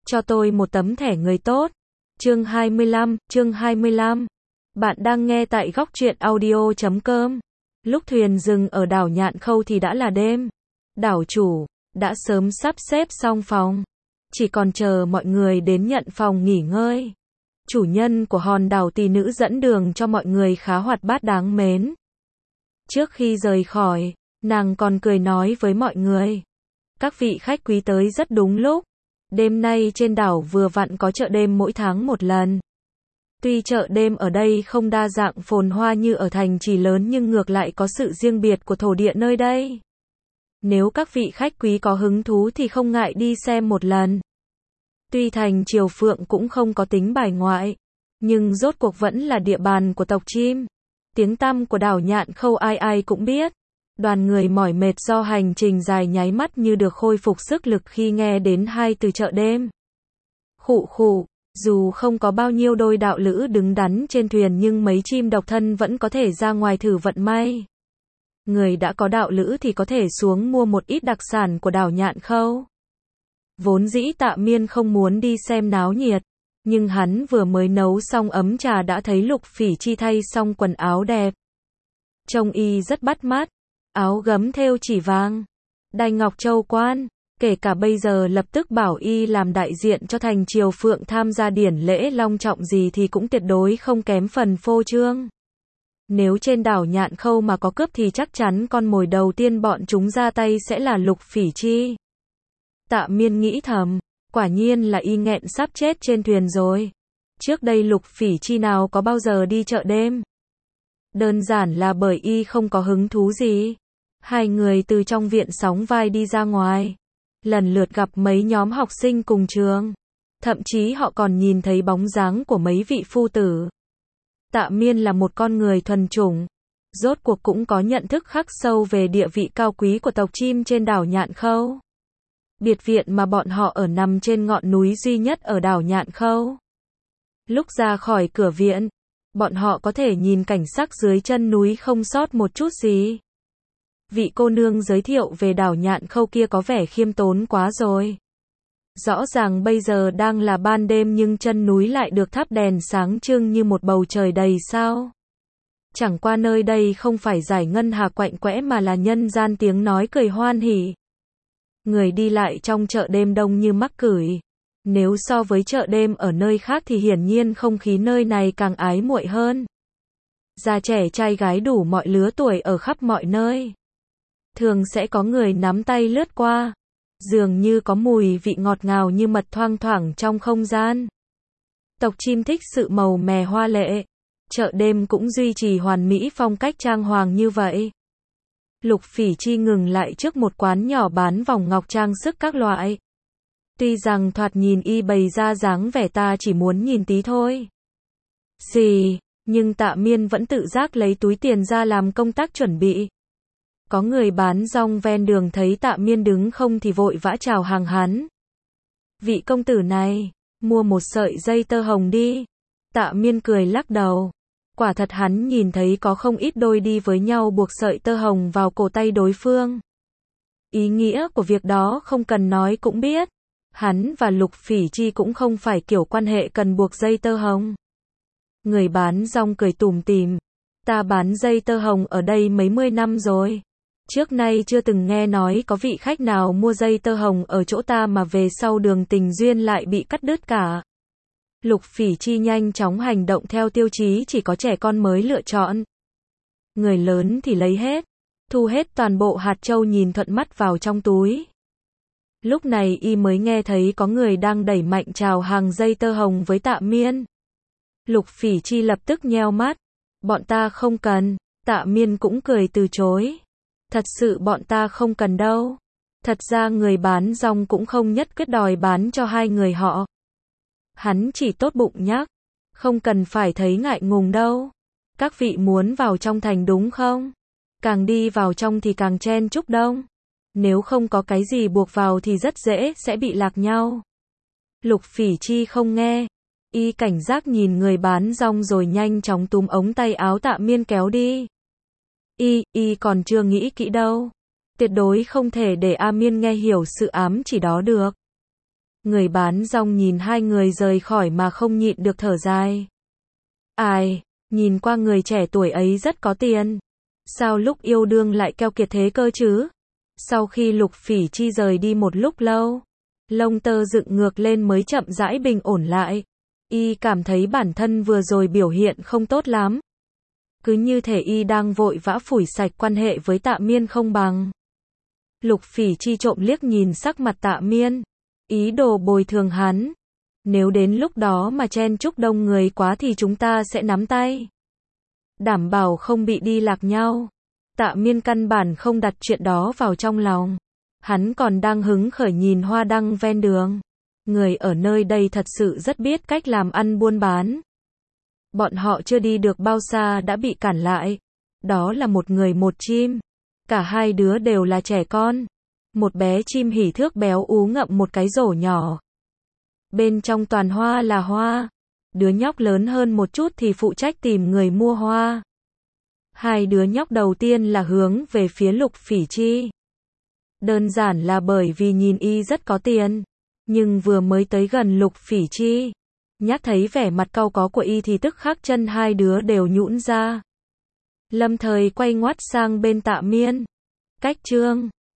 cho tôi một tấm thẻ người tốt. Chương 25. Bạn đang nghe tại góc truyện audio.com. Lúc thuyền dừng ở đảo Nhạn Khâu thì đã là đêm. Đảo chủ đã sớm sắp xếp xong phòng, chỉ còn chờ mọi người đến nhận phòng nghỉ ngơi. Chủ nhân của hòn đảo tỷ nữ dẫn đường cho mọi người khá hoạt bát đáng mến. Trước khi rời khỏi, nàng còn cười nói với mọi người: các vị khách quý tới rất đúng lúc. Đêm nay trên đảo vừa vặn có chợ đêm mỗi tháng một lần. Tuy chợ đêm ở đây không đa dạng phồn hoa như ở thành trì lớn nhưng ngược lại có sự riêng biệt của thổ địa nơi đây. Nếu các vị khách quý có hứng thú thì không ngại đi xem một lần. Tuy thành Triều Phượng cũng không có tính bài ngoại, nhưng rốt cuộc vẫn là địa bàn của tộc chim. Tiếng tăm của đảo Nhạn Khâu ai ai cũng biết. Đoàn người mỏi mệt do hành trình dài nháy mắt như được khôi phục sức lực khi nghe đến hai từ chợ đêm. Khụ khụ, dù không có bao nhiêu đôi đạo lữ đứng đắn trên thuyền nhưng mấy chim độc thân vẫn có thể ra ngoài thử vận may. Người đã có đạo lữ thì có thể xuống mua một ít đặc sản của đảo Nhạn Khâu. Vốn dĩ Tạ Miên không muốn đi xem náo nhiệt, nhưng hắn vừa mới nấu xong ấm trà đã thấy Lục Phỉ Chi thay xong quần áo đẹp. Trông y rất bắt mắt, áo gấm thêu chỉ vàng, đai ngọc châu quan, kể cả bây giờ lập tức bảo y làm đại diện cho thành Triều Phượng tham gia điển lễ long trọng gì thì cũng tuyệt đối không kém phần phô trương. Nếu trên đảo Nhạn Khâu mà có cướp thì chắc chắn con mồi đầu tiên bọn chúng ra tay sẽ là Lục Phỉ Chi. Tạ Miên nghĩ thầm, quả nhiên là y nghẹn sắp chết trên thuyền rồi. Trước đây Lục Phỉ Chi nào có bao giờ đi chợ đêm. Đơn giản là bởi y không có hứng thú gì. Hai người từ trong viện sóng vai đi ra ngoài, lần lượt gặp mấy nhóm học sinh cùng trường. Thậm chí họ còn nhìn thấy bóng dáng của mấy vị phu tử. Tạ Miên là một con người thuần chủng, rốt cuộc cũng có nhận thức khắc sâu về địa vị cao quý của tộc chim trên đảo Nhạn Khâu. Biệt viện mà bọn họ ở nằm trên ngọn núi duy nhất ở đảo Nhạn Khâu. Lúc ra khỏi cửa viện, bọn họ có thể nhìn cảnh sắc dưới chân núi không sót một chút gì. Vị cô nương giới thiệu về đảo Nhạn Khâu kia có vẻ khiêm tốn quá rồi. Rõ ràng bây giờ đang là ban đêm nhưng chân núi lại được thắp đèn sáng trưng như một bầu trời đầy sao. Chẳng qua nơi đây không phải giải ngân hà quạnh quẽ mà là nhân gian tiếng nói cười hoan hỉ. Người đi lại trong chợ đêm đông như mắc cửi. Nếu so với chợ đêm ở nơi khác thì hiển nhiên không khí nơi này càng ái muội hơn. Già trẻ trai gái đủ mọi lứa tuổi ở khắp mọi nơi. Thường sẽ có người nắm tay lướt qua. Dường như có mùi vị ngọt ngào như mật thoang thoảng trong không gian. Tộc chim thích sự màu mè hoa lệ. Chợ đêm cũng duy trì hoàn mỹ phong cách trang hoàng như vậy. Lục Phỉ Chi ngừng lại trước một quán nhỏ bán vòng ngọc trang sức các loại. Tuy rằng thoạt nhìn y bày ra dáng vẻ ta chỉ muốn nhìn tí thôi. Nhưng Tạ Miên vẫn tự giác lấy túi tiền ra làm công tác chuẩn bị. Có người bán rong ven đường thấy Tạ Miên đứng không thì vội vã chào hàng hắn. Vị công tử này, mua một sợi dây tơ hồng đi. Tạ Miên cười lắc đầu. Quả thật hắn nhìn thấy có không ít đôi đi với nhau buộc sợi tơ hồng vào cổ tay đối phương. Ý nghĩa của việc đó không cần nói cũng biết. Hắn và Lục Phỉ Chi cũng không phải kiểu quan hệ cần buộc dây tơ hồng. Người bán rong cười tủm tỉm. Ta bán dây tơ hồng ở đây mấy mươi năm rồi. Trước nay chưa từng nghe nói có vị khách nào mua dây tơ hồng ở chỗ ta mà về sau đường tình duyên lại bị cắt đứt cả. Lục Phỉ Chi nhanh chóng hành động theo tiêu chí chỉ có trẻ con mới lựa chọn. Người lớn thì lấy hết, thu hết toàn bộ hạt châu nhìn thuận mắt vào trong túi. Lúc này y mới nghe thấy có người đang đẩy mạnh chào hàng dây tơ hồng với Tạ Miên. Lục Phỉ Chi lập tức nheo mắt. Bọn ta không cần. Tạ Miên cũng cười từ chối. Thật sự bọn ta không cần đâu. Thật ra người bán rong cũng không nhất quyết đòi bán cho hai người họ. Hắn chỉ tốt bụng nhắc. Không cần phải thấy ngại ngùng đâu. Các vị muốn vào trong thành đúng không? Càng đi vào trong thì càng chen chúc đông. Nếu không có cái gì buộc vào thì rất dễ sẽ bị lạc nhau. Lục Phỉ Chi không nghe. Y cảnh giác nhìn người bán rong rồi nhanh chóng túm ống tay áo Tạ Miên kéo đi. Y còn chưa nghĩ kỹ đâu. Tuyệt đối không thể để A Miên nghe hiểu sự ám chỉ đó được. Người bán rong nhìn hai người rời khỏi mà không nhịn được thở dài. Ai, nhìn qua người trẻ tuổi ấy rất có tiền. Sao lúc yêu đương lại keo kiệt thế cơ chứ? Sau khi Lục Phỉ Chi rời đi một lúc lâu, lông tơ dựng ngược lên mới chậm rãi bình ổn lại. Y cảm thấy bản thân vừa rồi biểu hiện không tốt lắm. Cứ như thể y đang vội vã phủi sạch quan hệ với Tạ Miên không bằng. Lục Phỉ Chi trộm liếc nhìn sắc mặt Tạ Miên, ý đồ bồi thường hắn. Nếu đến lúc đó mà chen chúc đông người quá thì chúng ta sẽ nắm tay. Đảm bảo không bị đi lạc nhau. Tạ Miên căn bản không đặt chuyện đó vào trong lòng. Hắn còn đang hứng khởi nhìn hoa đăng ven đường. Người ở nơi đây thật sự rất biết cách làm ăn buôn bán. Bọn họ chưa đi được bao xa đã bị cản lại. Đó là một người một chim. Cả hai đứa đều là trẻ con. Một bé chim hỉ thước béo ú ngậm một cái rổ nhỏ. Bên trong toàn hoa là hoa. Đứa nhóc lớn hơn một chút thì phụ trách tìm người mua hoa. Hai đứa nhóc đầu tiên là hướng về phía Lục Phỉ Chi. Đơn giản là bởi vì nhìn y rất có tiền. Nhưng vừa mới tới gần Lục Phỉ Chi, nhắc thấy vẻ mặt cau có của y thì tức khắc chân hai đứa đều nhũn ra. Lâm Thời quay ngoắt sang bên Tạ Miên. Cách Trương